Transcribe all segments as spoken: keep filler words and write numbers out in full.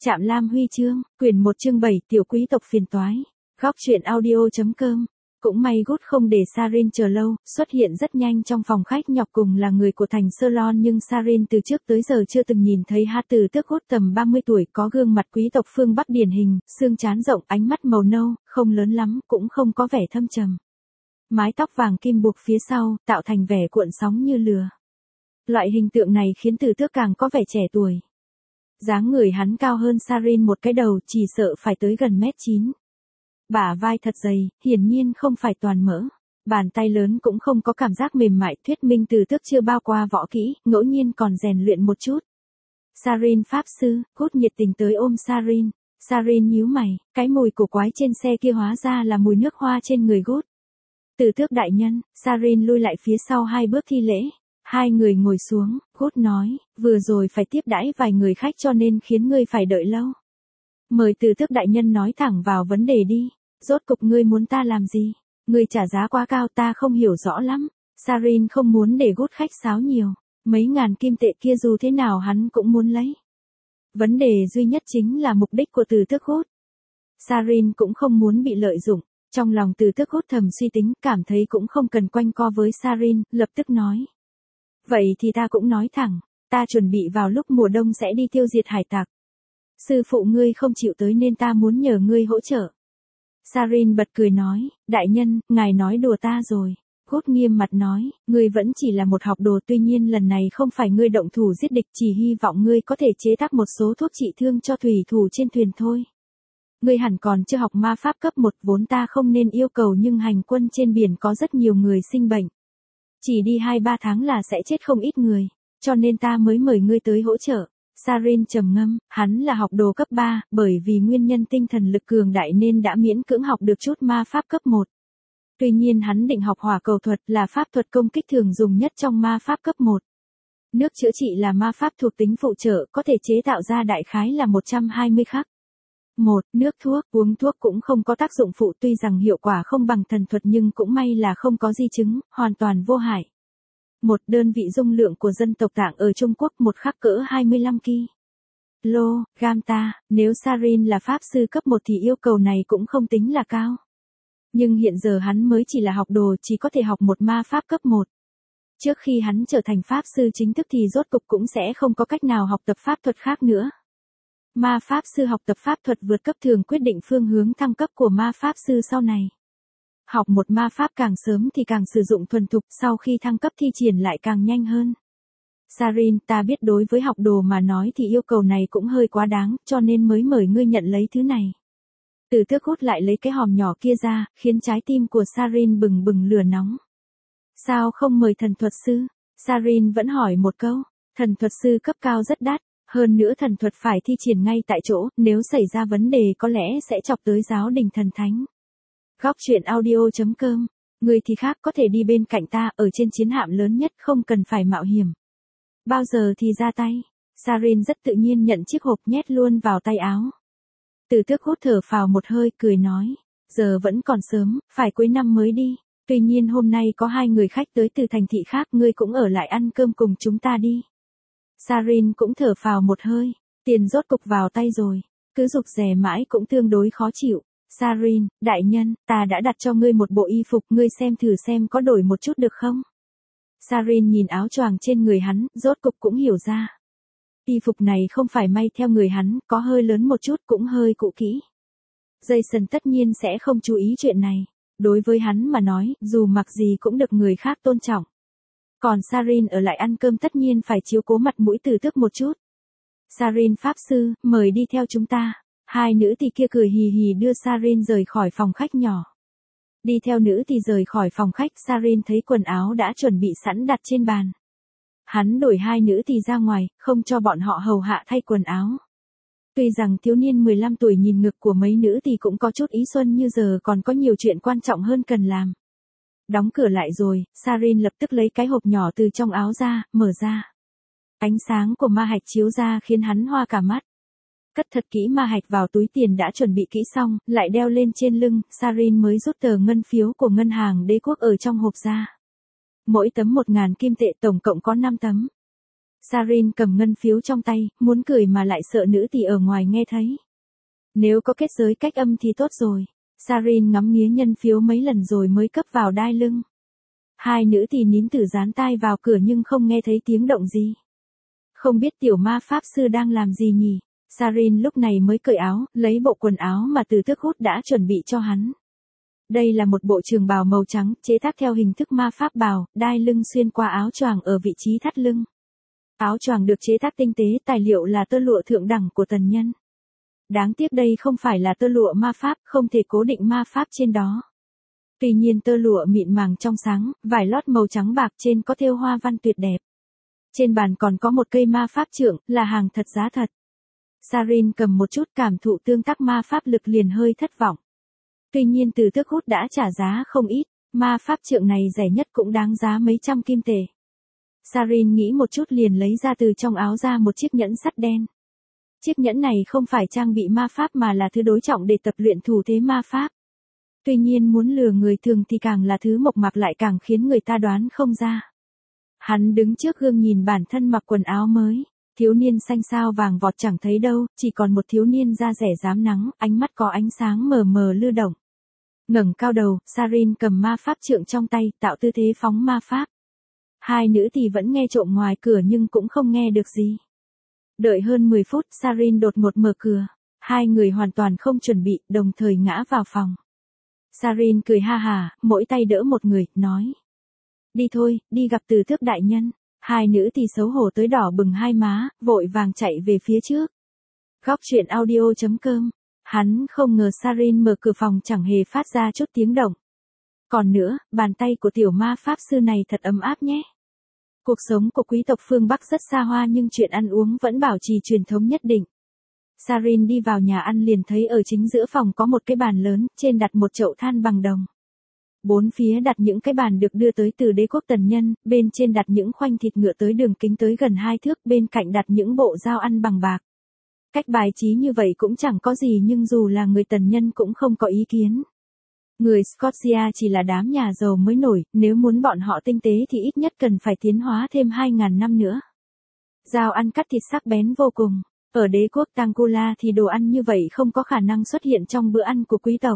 Trạm Lam Huy chương, quyển một chương bảy tiểu quý tộc phiền toái. Góc truyện audio.com. Cũng may Good không để Sarin chờ lâu, xuất hiện rất nhanh trong phòng khách. Nhọc cùng là người của thành Salon nhưng Sarin từ trước tới giờ chưa từng nhìn thấy ha. Từ tước Good tầm ba mươi tuổi, có gương mặt quý tộc phương Bắc điển hình, xương trán rộng, ánh mắt màu nâu, không lớn lắm, cũng không có vẻ thâm trầm. Mái tóc vàng kim buộc phía sau, tạo thành vẻ cuộn sóng như lửa. Loại hình tượng này khiến Từ tước càng có vẻ trẻ tuổi. Dáng người hắn cao hơn Sarin một cái đầu, chỉ sợ phải tới gần mét chín. Bả vai thật dày, hiển nhiên không phải toàn mỡ. Bàn tay lớn cũng không có cảm giác mềm mại, thuyết minh Từ tước chưa bao qua võ kỹ, ngẫu nhiên còn rèn luyện một chút. Sarin pháp sư, Good nhiệt tình tới ôm Sarin. Sarin nhíu mày, cái mùi cổ quái trên xe kia hóa ra là mùi nước hoa trên người Good. Từ tước đại nhân, Sarin lui lại phía sau hai bước thi lễ. Hai người ngồi xuống, Good nói, vừa rồi phải tiếp đãi vài người khách cho nên khiến ngươi phải đợi lâu. Mời Từ tước đại nhân nói thẳng vào vấn đề đi, rốt cục ngươi muốn ta làm gì? Ngươi trả giá quá cao, ta không hiểu rõ lắm. Sarin không muốn để Good khách sáo nhiều, mấy ngàn kim tệ kia dù thế nào hắn cũng muốn lấy. Vấn đề duy nhất chính là mục đích của Từ tước Good. Sarin cũng không muốn bị lợi dụng. Trong lòng Từ tước Good thầm suy tính, cảm thấy cũng không cần quanh co với Sarin, lập tức nói. Vậy thì ta cũng nói thẳng, ta chuẩn bị vào lúc mùa đông sẽ đi tiêu diệt hải tặc. Sư phụ ngươi không chịu tới nên ta muốn nhờ ngươi hỗ trợ. Sarin bật cười nói, đại nhân, ngài nói đùa ta rồi. Good nghiêm mặt nói, ngươi vẫn chỉ là một học đồ, tuy nhiên lần này không phải ngươi động thủ giết địch, chỉ hy vọng ngươi có thể chế tác một số thuốc trị thương cho thủy thủ trên thuyền thôi. Ngươi hẳn còn chưa học ma pháp cấp một, vốn ta không nên yêu cầu nhưng hành quân trên biển có rất nhiều người sinh bệnh. Chỉ đi hai ba tháng là sẽ chết không ít người, cho nên ta mới mời ngươi tới hỗ trợ. Sarin trầm ngâm, hắn là học đồ cấp ba, bởi vì nguyên nhân tinh thần lực cường đại nên đã miễn cưỡng học được chút ma pháp cấp một. Tuy nhiên hắn định học hỏa cầu thuật, là pháp thuật công kích thường dùng nhất trong ma pháp cấp một. Nước chữa trị là ma pháp thuộc tính phụ trợ, có thể chế tạo ra đại khái là một trăm hai mươi khắc. một. Nước thuốc, uống thuốc cũng không có tác dụng phụ, tuy rằng hiệu quả không bằng thần thuật nhưng cũng may là không có di chứng, hoàn toàn vô hại. Một. Đơn vị dung lượng của dân tộc Tạng ở Trung Quốc một khắc cỡ hai mươi lăm ki lô gam ta, nếu Sarin là pháp sư cấp một thì yêu cầu này cũng không tính là cao. Nhưng hiện giờ hắn mới chỉ là học đồ, chỉ có thể học một ma pháp cấp một. Trước khi hắn trở thành pháp sư chính thức thì rốt cục cũng sẽ không có cách nào học tập pháp thuật khác nữa. Ma pháp sư học tập pháp thuật vượt cấp thường quyết định phương hướng thăng cấp của ma pháp sư sau này. Học một ma pháp càng sớm thì càng sử dụng thuần thục, sau khi thăng cấp thi triển lại càng nhanh hơn. Sarin, ta biết đối với học đồ mà nói thì yêu cầu này cũng hơi quá đáng, cho nên mới mời ngươi nhận lấy thứ này. Từ tước Good lại lấy cái hòm nhỏ kia ra, khiến trái tim của Sarin bừng bừng lửa nóng. Sao không mời thần thuật sư? Sarin vẫn hỏi một câu, thần thuật sư cấp cao rất đắt. Hơn nữa thần thuật phải thi triển ngay tại chỗ, nếu xảy ra vấn đề có lẽ sẽ chọc tới giáo đình thần thánh. Góc truyện audio.com. Người thì khác, có thể đi bên cạnh ta, ở trên chiến hạm lớn nhất, không cần phải mạo hiểm. Bao giờ thì ra tay? Sarin rất tự nhiên nhận chiếc hộp nhét luôn vào tay áo. Từ tước Good thở phào một hơi, cười nói. Giờ vẫn còn sớm, phải cuối năm mới đi. Tuy nhiên hôm nay có hai người khách tới từ thành thị khác, ngươi cũng ở lại ăn cơm cùng chúng ta đi. Sarin cũng thở phào một hơi, tiền rốt cục vào tay rồi, cứ rụt rè mãi cũng tương đối khó chịu. Sarin, đại nhân, ta đã đặt cho ngươi một bộ y phục, ngươi xem thử xem có đổi một chút được không? Sarin nhìn áo choàng trên người hắn, rốt cục cũng hiểu ra. Y phục này không phải may theo người hắn, có hơi lớn một chút, cũng hơi cũ kỹ. Jason tất nhiên sẽ không chú ý chuyện này, đối với hắn mà nói, dù mặc gì cũng được người khác tôn trọng. Còn Sarin ở lại ăn cơm tất nhiên phải chiếu cố mặt mũi Từ tước một chút. Sarin pháp sư, mời đi theo chúng ta. Hai nữ tỳ kia cười hì hì đưa Sarin rời khỏi phòng khách nhỏ. Đi theo nữ tỳ rời khỏi phòng khách, Sarin thấy quần áo đã chuẩn bị sẵn đặt trên bàn. Hắn đổi hai nữ tỳ ra ngoài, không cho bọn họ hầu hạ thay quần áo. Tuy rằng thiếu niên mười lăm tuổi nhìn ngực của mấy nữ tỳ cũng có chút ý xuân như giờ còn có nhiều chuyện quan trọng hơn cần làm. Đóng cửa lại rồi, Sarin lập tức lấy cái hộp nhỏ từ trong áo ra, mở ra. Ánh sáng của ma hạch chiếu ra khiến hắn hoa cả mắt. Cất thật kỹ ma hạch vào túi tiền đã chuẩn bị kỹ xong, lại đeo lên trên lưng, Sarin mới rút tờ ngân phiếu của ngân hàng đế quốc ở trong hộp ra. Mỗi tấm một ngàn kim tệ, tổng cộng có năm tấm. Sarin cầm ngân phiếu trong tay, muốn cười mà lại sợ nữ tỳ ở ngoài nghe thấy. Nếu có kết giới cách âm thì tốt rồi. Sarin ngắm nghía nhân phiếu mấy lần rồi mới cấp vào đai lưng. Hai nữ tỳ nín thử dán tai vào cửa nhưng không nghe thấy tiếng động gì. Không biết tiểu ma pháp sư đang làm gì nhỉ? Sarin lúc này mới cởi áo, lấy bộ quần áo mà Từ Tước Hút đã chuẩn bị cho hắn. Đây là một bộ trường bào màu trắng, chế tác theo hình thức ma pháp bào, đai lưng xuyên qua áo choàng ở vị trí thắt lưng. Áo choàng được chế tác tinh tế, tài liệu là tơ lụa thượng đẳng của tần nhân. Đáng tiếc đây không phải là tơ lụa ma pháp, không thể cố định ma pháp trên đó. Tuy nhiên tơ lụa mịn màng trong sáng, vải lót màu trắng bạc trên có thêu hoa văn tuyệt đẹp. Trên bàn còn có một cây ma pháp trượng, là hàng thật giá thật. Sarin cầm một chút, cảm thụ tương tác ma pháp lực liền hơi thất vọng. Tuy nhiên Từ Tước Hút đã trả giá không ít, ma pháp trượng này rẻ nhất cũng đáng giá mấy trăm kim tệ. Sarin nghĩ một chút liền lấy ra từ trong áo ra một chiếc nhẫn sắt đen. Chiếc nhẫn này không phải trang bị ma pháp mà là thứ đối trọng để tập luyện thủ thế ma pháp. Tuy nhiên muốn lừa người thường thì càng là thứ mộc mạc lại càng khiến người ta đoán không ra. Hắn đứng trước gương nhìn bản thân mặc quần áo mới. Thiếu niên xanh sao vàng vọt chẳng thấy đâu, chỉ còn một thiếu niên da rẻ rám nắng, ánh mắt có ánh sáng mờ mờ lưu động. Ngẩng cao đầu, Sarin cầm ma pháp trượng trong tay, tạo tư thế phóng ma pháp. Hai nữ thì vẫn nghe trộm ngoài cửa nhưng cũng không nghe được gì. Đợi hơn mười phút, Sarin đột ngột mở cửa. Hai người hoàn toàn không chuẩn bị, đồng thời ngã vào phòng. Sarin cười ha hà, mỗi tay đỡ một người, nói. Đi thôi, đi gặp Từ Tước đại nhân. Hai nữ thì xấu hổ tới đỏ bừng hai má, vội vàng chạy về phía trước. Góc truyện audio chấm com. Hắn không ngờ Sarin mở cửa phòng chẳng hề phát ra chút tiếng động. Còn nữa, bàn tay của tiểu ma pháp sư này thật ấm áp nhé. Cuộc sống của quý tộc phương Bắc rất xa hoa nhưng chuyện ăn uống vẫn bảo trì truyền thống nhất định. Sarin đi vào nhà ăn liền thấy ở chính giữa phòng có một cái bàn lớn, trên đặt một chậu than bằng đồng. Bốn phía đặt những cái bàn được đưa tới từ đế quốc tần nhân, bên trên đặt những khoanh thịt ngựa tới đường kính tới gần hai thước, bên cạnh đặt những bộ dao ăn bằng bạc. Cách bài trí như vậy cũng chẳng có gì nhưng dù là người tần nhân cũng không có ý kiến. Người Scotia chỉ là đám nhà giàu mới nổi, nếu muốn bọn họ tinh tế thì ít nhất cần phải tiến hóa thêm hai nghìn năm nữa. Dao ăn cắt thịt sắc bén vô cùng. Ở đế quốc Tangula thì đồ ăn như vậy không có khả năng xuất hiện trong bữa ăn của quý tộc.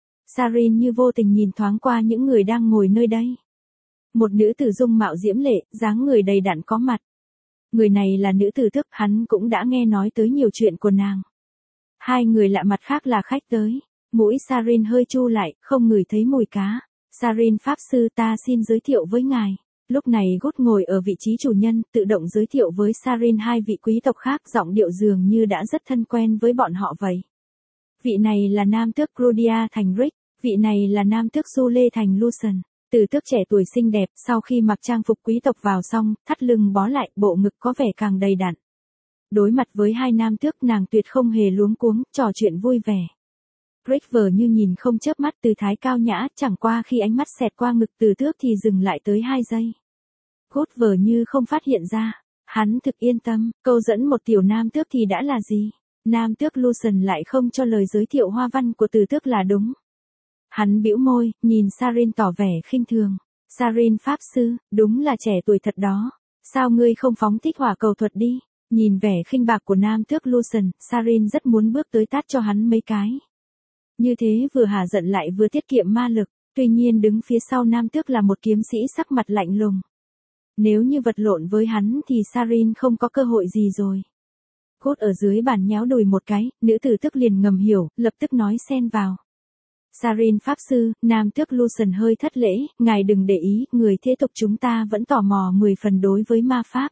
Sarin như vô tình nhìn thoáng qua những người đang ngồi nơi đây. Một nữ tử dung mạo diễm lệ, dáng người đầy đặn có mặt. Người này là nữ tử Tước, hắn cũng đã nghe nói tới nhiều chuyện của nàng. Hai người lạ mặt khác là khách tới. Mũi Sarin hơi chu lại, không ngửi thấy mùi cá. Sarin pháp sư, ta xin giới thiệu với ngài. Lúc này Gut ngồi ở vị trí chủ nhân, tự động giới thiệu với Sarin hai vị quý tộc khác, giọng điệu dường như đã rất thân quen với bọn họ vậy. Vị này là nam tước Crudia thành Rick, vị này là nam tước Sule thành Lucian. Từ tước trẻ tuổi xinh đẹp, sau khi mặc trang phục quý tộc vào xong, thắt lưng bó lại, bộ ngực có vẻ càng đầy đặn. Đối mặt với hai nam tước, nàng tuyệt không hề luống cuống, trò chuyện vui vẻ. Rick vờ như nhìn không chớp mắt, tư thái cao nhã, chẳng qua khi ánh mắt xẹt qua ngực Từ tước thì dừng lại tới hai giây. Gut vờ như không phát hiện ra, hắn thực yên tâm, câu dẫn một tiểu nam tước thì đã là gì? Nam tước Lucian lại không cho lời giới thiệu hoa văn của Từ tước là đúng. Hắn bĩu môi, nhìn Sarin tỏ vẻ khinh thường. Sarin pháp sư, đúng là trẻ tuổi thật đó. Sao ngươi không phóng thích hỏa cầu thuật đi? Nhìn vẻ khinh bạc của nam tước Lucian, Sarin rất muốn bước tới tát cho hắn mấy cái. Như thế vừa hả giận lại vừa tiết kiệm ma lực, tuy nhiên đứng phía sau nam tước là một kiếm sĩ sắc mặt lạnh lùng. Nếu như vật lộn với hắn thì Sarin không có cơ hội gì rồi. Cốt ở dưới bàn nhéo đùi một cái, nữ tử tức liền ngầm hiểu, lập tức nói xen vào. Sarin pháp sư, nam tước Lucian hơi thất lễ, ngài đừng để ý, người thế tục chúng ta vẫn tò mò mười phần đối với ma pháp.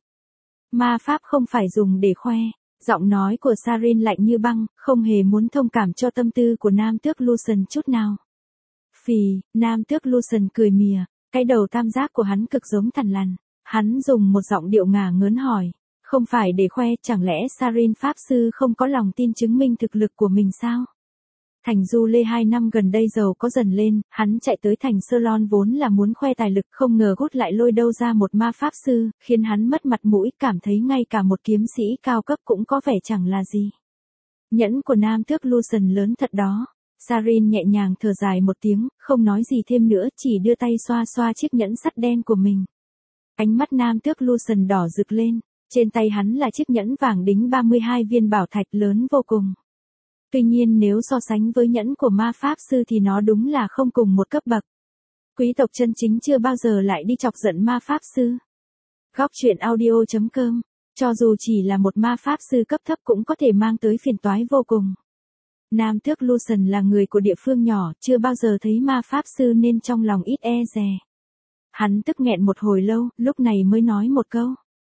Ma pháp không phải dùng để khoe. Giọng nói của Sarin lạnh như băng, không hề muốn thông cảm cho tâm tư của nam tước Lucian chút nào. Phì, nam tước Lucian cười mỉa, cái đầu tam giác của hắn cực giống thằn lằn. Hắn dùng một giọng điệu ngả ngớn hỏi, không phải để khoe, chẳng lẽ Sarin pháp sư không có lòng tin chứng minh thực lực của mình sao? Thành Du Lê hai năm gần đây giàu có dần lên, hắn chạy tới thành Salon vốn là muốn khoe tài lực, không ngờ Gut lại lôi đâu ra một ma pháp sư, khiến hắn mất mặt mũi, cảm thấy ngay cả một kiếm sĩ cao cấp cũng có vẻ chẳng là gì. Nhẫn của nam tước Lucian lớn thật đó. Sarin nhẹ nhàng thở dài một tiếng, không nói gì thêm nữa, chỉ đưa tay xoa xoa chiếc nhẫn sắt đen của mình. Ánh mắt nam tước Lucian đỏ rực lên, Trên tay hắn là chiếc nhẫn vàng đính ba mươi hai viên bảo thạch lớn vô cùng. Tuy nhiên nếu so sánh với nhẫn của ma pháp sư thì nó đúng là không cùng một cấp bậc. Quý tộc chân chính chưa bao giờ lại đi chọc giận ma pháp sư. Góc truyện audio chấm com. Cho dù chỉ là một ma pháp sư cấp thấp cũng có thể mang tới phiền toái vô cùng. Nam tước Lucian là người của địa phương nhỏ, chưa bao giờ thấy ma pháp sư nên trong lòng ít e dè. Hắn tức nghẹn một hồi lâu, lúc này mới nói một câu.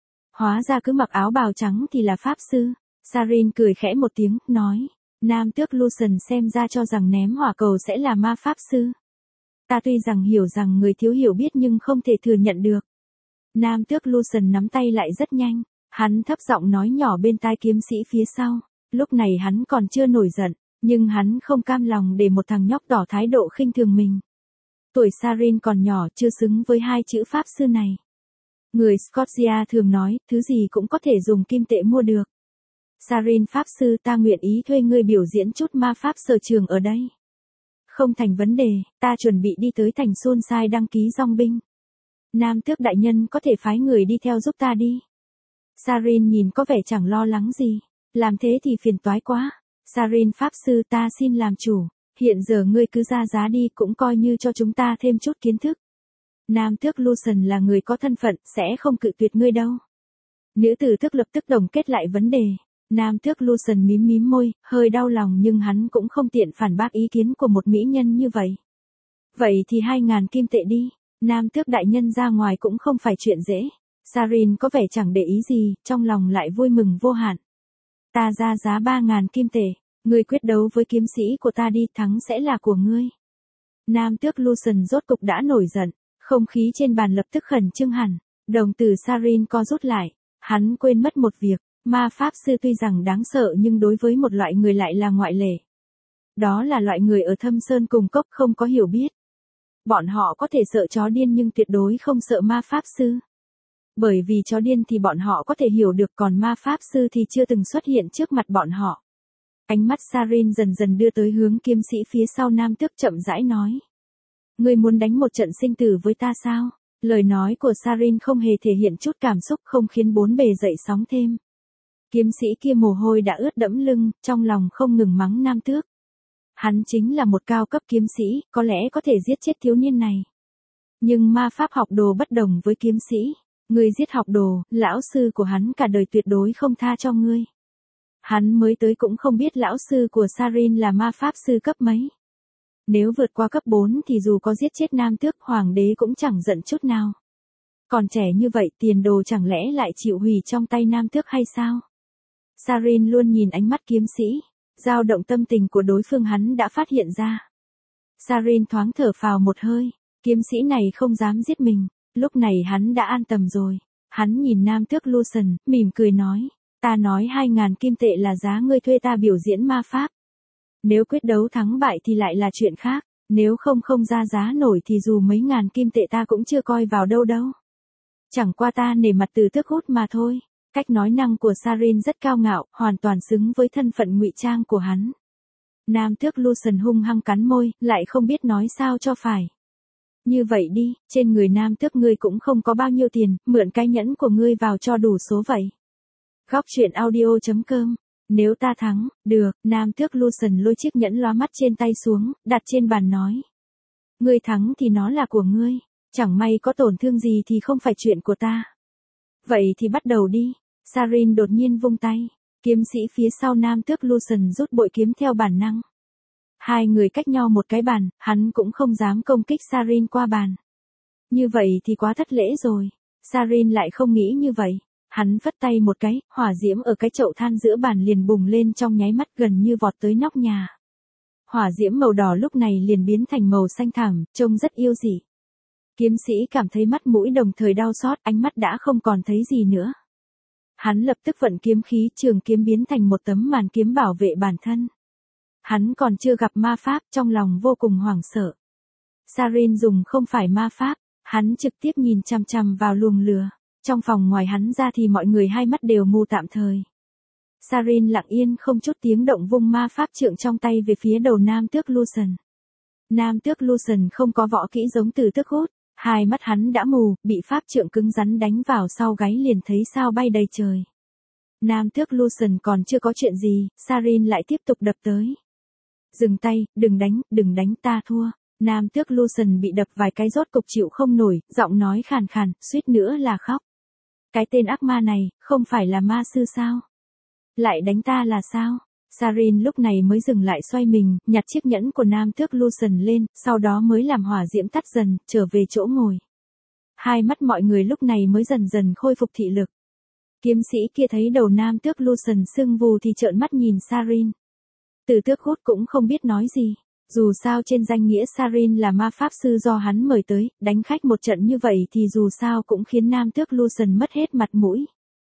Hóa ra cứ mặc áo bào trắng thì là pháp sư. Sarin cười khẽ một tiếng, nói. Nam tước Lucian xem ra cho rằng ném hỏa cầu sẽ là ma pháp sư. Ta tuy rằng hiểu rằng người thiếu hiểu biết nhưng không thể thừa nhận được. Nam tước Lucian nắm tay lại rất nhanh. Hắn thấp giọng nói nhỏ bên tai kiếm sĩ phía sau. Lúc này hắn còn chưa nổi giận, nhưng hắn không cam lòng để một thằng nhóc tỏ thái độ khinh thường mình. Tuổi Sarin còn nhỏ chưa xứng với hai chữ pháp sư này. Người Scotia thường nói, thứ gì cũng có thể dùng kim tệ mua được. Sarin pháp sư, ta nguyện ý thuê ngươi biểu diễn chút ma pháp sở trường ở đây. Không thành vấn đề, ta chuẩn bị đi tới thành Sunside đăng ký dòng binh. Nam tước đại nhân có thể phái người đi theo giúp ta đi. Sarin nhìn có vẻ chẳng lo lắng gì. Làm thế thì phiền toái quá. Sarin pháp sư, ta xin làm chủ. Hiện giờ ngươi cứ ra giá đi, cũng coi như cho chúng ta thêm chút kiến thức. Nam tước Lucian là người có thân phận, sẽ không cự tuyệt ngươi đâu. Nữ tử thức lập tức đồng kết lại vấn đề. Nam tước Lucian mím mím môi, hơi đau lòng nhưng hắn cũng không tiện phản bác ý kiến của một mỹ nhân như vậy. Vậy thì hai ngàn kim tệ đi. Nam tước đại nhân ra ngoài cũng không phải chuyện dễ. Sarin có vẻ chẳng để ý gì, trong lòng lại vui mừng vô hạn. Ta ra giá ba ngàn kim tệ, ngươi quyết đấu với kiếm sĩ của ta đi, thắng sẽ là của ngươi. Nam tước Lucian rốt cục đã nổi giận, không khí trên bàn lập tức khẩn trương hẳn, đồng tử Sarin co rút lại, hắn quên mất một việc, ma pháp sư tuy rằng đáng sợ nhưng đối với một loại người lại là ngoại lệ. Đó là loại người ở thâm sơn cùng cốc không có hiểu biết. Bọn họ có thể sợ chó điên nhưng tuyệt đối không sợ ma pháp sư. Bởi vì chó điên thì bọn họ có thể hiểu được, còn ma pháp sư thì chưa từng xuất hiện trước mặt bọn họ. Ánh mắt Sarin dần dần đưa tới hướng kiếm sĩ phía sau nam tước, chậm rãi nói. Ngươi muốn đánh một trận sinh tử với ta sao? Lời nói của Sarin không hề thể hiện chút cảm xúc, không khiến bốn bề dậy sóng thêm. Kiếm sĩ kia mồ hôi đã ướt đẫm lưng, trong lòng không ngừng mắng nam tước. Hắn chính là một cao cấp kiếm sĩ, có lẽ có thể giết chết thiếu niên này. Nhưng ma pháp học đồ bất đồng với kiếm sĩ. Ngươi giết học đồ, lão sư của hắn cả đời tuyệt đối không tha cho ngươi. Hắn mới tới cũng không biết lão sư của Sarin là ma pháp sư cấp mấy. Nếu vượt qua cấp bốn thì dù có giết chết nam tước, hoàng đế cũng chẳng giận chút nào. Còn trẻ như vậy, tiền đồ chẳng lẽ lại chịu hủy trong tay nam tước hay sao? Sarin luôn nhìn ánh mắt kiếm sĩ, dao động tâm tình của đối phương hắn đã phát hiện ra. Sarin thoáng thở phào một hơi, kiếm sĩ này không dám giết mình. Lúc này hắn đã an tâm rồi. Hắn nhìn nam tước Lucian, mỉm cười nói. Ta nói hai ngàn kim tệ là giá ngươi thuê ta biểu diễn ma pháp. Nếu quyết đấu thắng bại thì lại là chuyện khác. Nếu không không ra giá nổi thì dù mấy ngàn kim tệ ta cũng chưa coi vào đâu đâu. Chẳng qua ta nể mặt từ tước hút mà thôi. Cách nói năng của Sarin rất cao ngạo, hoàn toàn xứng với thân phận ngụy trang của hắn. Nam tước Lucian hung hăng cắn môi, lại không biết nói sao cho phải. Như vậy đi, trên người nam tước ngươi cũng không có bao nhiêu tiền, mượn cái nhẫn của ngươi vào cho đủ số vậy. Góc truyện audio chấm com. Nếu ta thắng, được, nam tước Lucian lôi chiếc nhẫn lóa mắt trên tay xuống, đặt trên bàn nói. Ngươi thắng thì nó là của ngươi, chẳng may có tổn thương gì thì không phải chuyện của ta. Vậy thì bắt đầu đi. Sarin đột nhiên vung tay, kiếm sĩ phía sau nam tước Lucian rút bội kiếm theo bản năng. Hai người cách nhau một cái bàn, hắn cũng không dám công kích Sarin qua bàn. Như vậy thì quá thất lễ rồi. Sarin lại không nghĩ như vậy. Hắn vất tay một cái, hỏa diễm ở cái chậu than giữa bàn liền bùng lên trong nháy mắt, gần như vọt tới nóc nhà. Hỏa diễm màu đỏ lúc này liền biến thành màu xanh thẳm, trông rất yêu dị. Kiếm sĩ cảm thấy mắt mũi đồng thời đau xót, ánh mắt đã không còn thấy gì nữa. Hắn lập tức vận kiếm khí, trường kiếm biến thành một tấm màn kiếm bảo vệ bản thân. Hắn còn chưa gặp ma pháp, trong lòng vô cùng hoảng sợ. Sarin dùng không phải ma pháp, hắn trực tiếp nhìn chằm chằm vào luồng lửa. Trong phòng ngoài hắn ra thì mọi người hai mắt đều mù tạm thời. Sarin lặng yên không chút tiếng động vung ma pháp trượng trong tay về phía đầu nam tước Lucian. Nam tước Lucian không có võ kỹ giống từ tước hút, Hai mắt hắn đã mù, bị pháp trượng cứng rắn đánh vào sau gáy liền thấy sao bay đầy trời. Nam tước Lucian còn chưa có chuyện gì, Sarin lại tiếp tục đập tới. Dừng tay, đừng đánh, đừng đánh, ta thua. Nam tước Lucian bị đập vài cái rốt cục chịu không nổi, giọng nói khàn khàn, suýt nữa là khóc. Cái tên ác ma này, không phải là ma sư sao? Lại đánh ta là sao? Sarin lúc này mới dừng lại xoay mình, nhặt chiếc nhẫn của nam tước Lucian lên, sau đó mới làm hỏa diễm tắt dần, trở về chỗ ngồi. Hai mắt mọi người lúc này mới dần dần khôi phục thị lực. Kiếm sĩ kia thấy đầu nam tước Lucian sưng vù thì trợn mắt nhìn Sarin. Từ tước hút cũng không biết nói gì. Dù sao trên danh nghĩa Sarin là ma pháp sư do hắn mời tới, đánh khách một trận như vậy thì dù sao cũng khiến nam tước Lucian mất hết mặt mũi.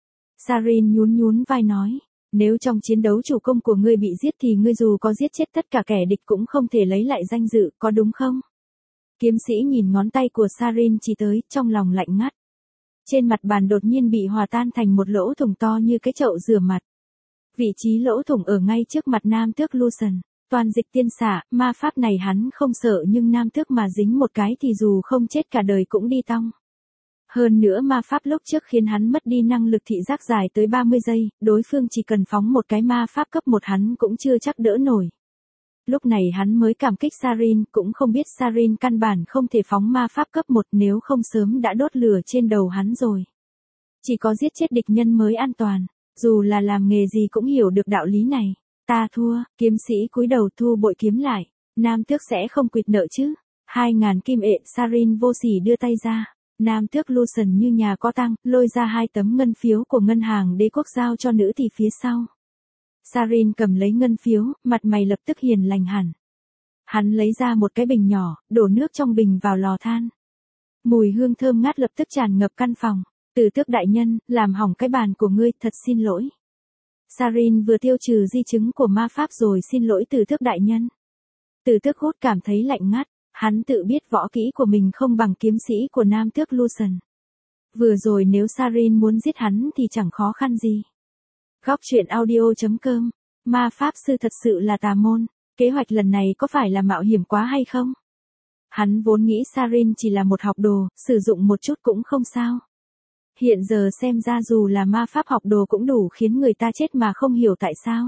Sarin nhún nhún vai nói, nếu trong chiến đấu chủ công của ngươi bị giết thì ngươi dù có giết chết tất cả kẻ địch cũng không thể lấy lại danh dự, có đúng không? Kiếm sĩ nhìn ngón tay của Sarin chỉ tới, trong lòng lạnh ngắt. Trên mặt bàn đột nhiên bị hòa tan thành một lỗ thủng to như cái chậu rửa mặt. Vị trí lỗ thủng ở ngay trước mặt nam tước Lucian. Toàn dịch tiên xạ, ma pháp này hắn không sợ nhưng nam tước mà dính một cái thì dù không chết cả đời cũng đi tong. Hơn nữa ma pháp lúc trước khiến hắn mất đi năng lực thị giác dài tới ba mươi giây, đối phương chỉ cần phóng một cái ma pháp cấp một hắn cũng chưa chắc đỡ nổi. Lúc này hắn mới cảm kích Sarin, cũng không biết Sarin căn bản không thể phóng ma pháp cấp một nếu không sớm đã đốt lửa trên đầu hắn rồi. Chỉ có giết chết địch nhân mới an toàn, dù là làm nghề gì cũng hiểu được đạo lý này. Ta thua, kiếm sĩ cúi đầu thu bội kiếm lại, nam tước sẽ không quỵt nợ chứ. Hai ngàn kim ệ, Sarin vô sỉ đưa tay ra. Nam tước Lucian như nhà có tăng, lôi ra hai tấm ngân phiếu của ngân hàng đế quốc giao cho nữ thì phía sau. Sarin cầm lấy ngân phiếu, mặt mày lập tức hiền lành hẳn. Hắn lấy ra một cái bình nhỏ, đổ nước trong bình vào lò than. Mùi hương thơm ngát lập tức tràn ngập căn phòng. Từ tước đại nhân, làm hỏng cái bàn của ngươi, thật xin lỗi. Sarin vừa tiêu trừ di chứng của ma pháp rồi xin lỗi từ tước đại nhân. Từ tước hút cảm thấy lạnh ngắt, hắn tự biết võ kỹ của mình không bằng kiếm sĩ của nam tước Lucian. Vừa rồi nếu Sarin muốn giết hắn thì chẳng khó khăn gì. Góc truyện audio chấm com, ma pháp sư thật sự là tà môn, kế hoạch lần này có phải là mạo hiểm quá hay không? Hắn vốn nghĩ Sarin chỉ là một học đồ, sử dụng một chút cũng không sao. Hiện giờ xem ra dù là ma pháp học đồ cũng đủ khiến người ta chết mà không hiểu tại sao.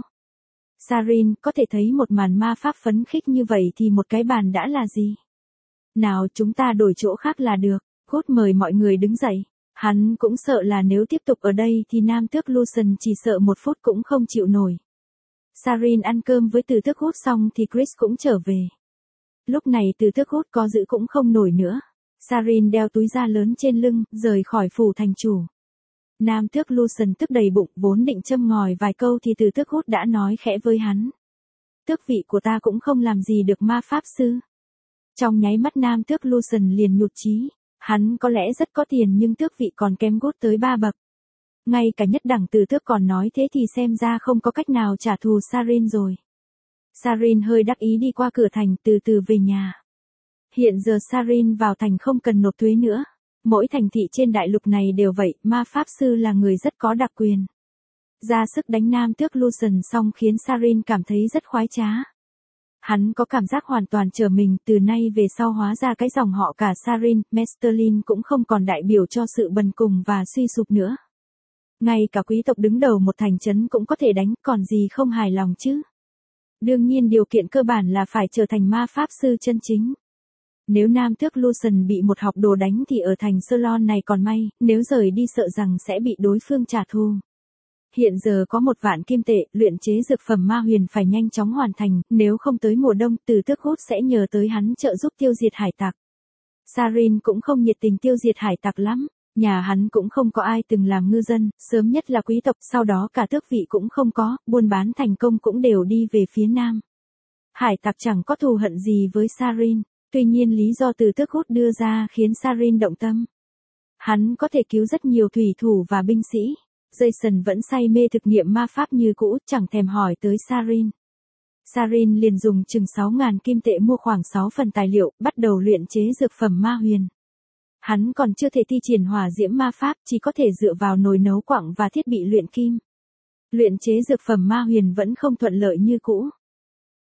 Sarin có thể thấy một màn ma pháp phấn khích như vậy thì một cái bàn đã là gì? Nào chúng ta đổi chỗ khác là được. Cốt mời mọi người đứng dậy. Hắn cũng sợ là nếu tiếp tục ở đây thì nam tước Lucian chỉ sợ một phút cũng không chịu nổi. Sarin ăn cơm với từ tước hút xong thì Chris cũng trở về. Lúc này từ tước hút có giữ cũng không nổi nữa. Sarin đeo túi da lớn trên lưng, rời khỏi phủ thành chủ. Nam tước Lucian tức đầy bụng, vốn định châm ngòi vài câu thì từ tước hút đã nói khẽ với hắn. Tước vị của ta cũng không làm gì được ma pháp sư. Trong nháy mắt nam tước Lucian liền nhụt chí. Hắn có lẽ rất có tiền nhưng tước vị còn kém gút tới ba bậc. Ngay cả nhất đẳng từ tước còn nói thế thì xem ra không có cách nào trả thù Sarin rồi. Sarin hơi đắc ý đi qua cửa thành từ từ về nhà. Hiện giờ Sarin vào thành không cần nộp thuế nữa. Mỗi thành thị trên đại lục này đều vậy, ma pháp sư là người rất có đặc quyền. Ra sức đánh nam tước Lucian xong khiến Sarin cảm thấy rất khoái trá. Hắn có cảm giác hoàn toàn trở mình, từ nay về sau hóa ra cái dòng họ cả Sarin, Mesterlin cũng không còn đại biểu cho sự bần cùng và suy sụp nữa. Ngay cả quý tộc đứng đầu một thành trấn cũng có thể đánh, còn gì không hài lòng chứ. Đương nhiên điều kiện cơ bản là phải trở thành ma pháp sư chân chính. Nếu nam tước Lucian bị một học đồ đánh thì ở thành Salon này còn may, nếu rời đi sợ rằng sẽ bị đối phương trả thù. Hiện giờ có một vạn kim tệ, luyện chế dược phẩm ma huyền phải nhanh chóng hoàn thành, nếu không tới mùa đông từ tước hút sẽ nhờ tới hắn trợ giúp tiêu diệt hải tặc. Sarin cũng không nhiệt tình tiêu diệt hải tặc lắm, nhà hắn cũng không có ai từng làm ngư dân, sớm nhất là quý tộc, sau đó cả tước vị cũng không có, buôn bán thành công cũng đều đi về phía nam. Hải tặc chẳng có thù hận gì với Sarin, tuy nhiên lý do từ tước hút đưa ra khiến Sarin động tâm. Hắn có thể cứu rất nhiều thủy thủ và binh sĩ. Jason vẫn say mê thực nghiệm ma pháp như cũ, chẳng thèm hỏi tới Sarin. Sarin liền dùng chừng sáu ngàn kim tệ mua khoảng sáu phần tài liệu, bắt đầu luyện chế dược phẩm ma huyền. Hắn còn chưa thể thi triển hỏa diễm ma pháp, chỉ có thể dựa vào nồi nấu quặng và thiết bị luyện kim. Luyện chế dược phẩm ma huyền vẫn không thuận lợi như cũ.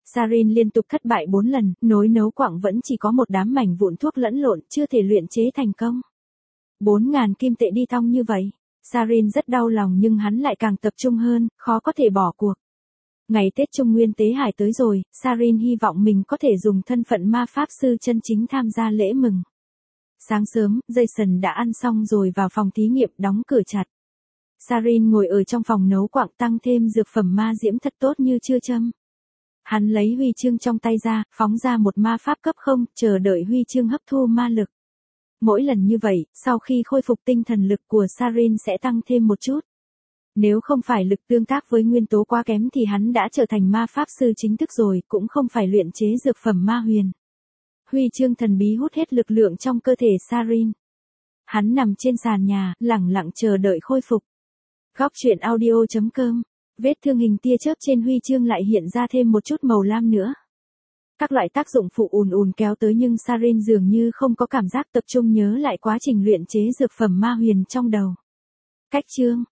Sarin liên tục thất bại bốn lần, nối nấu quặng vẫn chỉ có một đám mảnh vụn thuốc lẫn lộn, chưa thể luyện chế thành công. bốn ngàn kim tệ đi thong như vậy. Sarin rất đau lòng nhưng hắn lại càng tập trung hơn, khó có thể bỏ cuộc. Ngày Tết Trung Nguyên Tế Hải tới rồi, Sarin hy vọng mình có thể dùng thân phận ma pháp sư chân chính tham gia lễ mừng. Sáng sớm, Jason đã ăn xong rồi vào phòng thí nghiệm đóng cửa chặt. Sarin ngồi ở trong phòng nấu quặng tăng thêm dược phẩm ma diễm thật tốt như chưa châm. Hắn lấy huy chương trong tay ra, phóng ra một ma pháp cấp không, chờ đợi huy chương hấp thu ma lực. Mỗi lần như vậy, sau khi khôi phục tinh thần lực của Sarin sẽ tăng thêm một chút. Nếu không phải lực tương tác với nguyên tố quá kém thì hắn đã trở thành ma pháp sư chính thức rồi, cũng không phải luyện chế dược phẩm ma huyền. Huy chương thần bí hút hết lực lượng trong cơ thể Sarin. Hắn nằm trên sàn nhà, lẳng lặng chờ đợi khôi phục. Góc truyện audio chấm com. Vết thương hình tia chớp trên huy chương lại hiện ra thêm một chút màu lam nữa. Các loại tác dụng phụ ùn ùn kéo tới nhưng Sarin dường như không có cảm giác tập trung nhớ lại quá trình luyện chế dược phẩm ma huyền trong đầu. Cách chương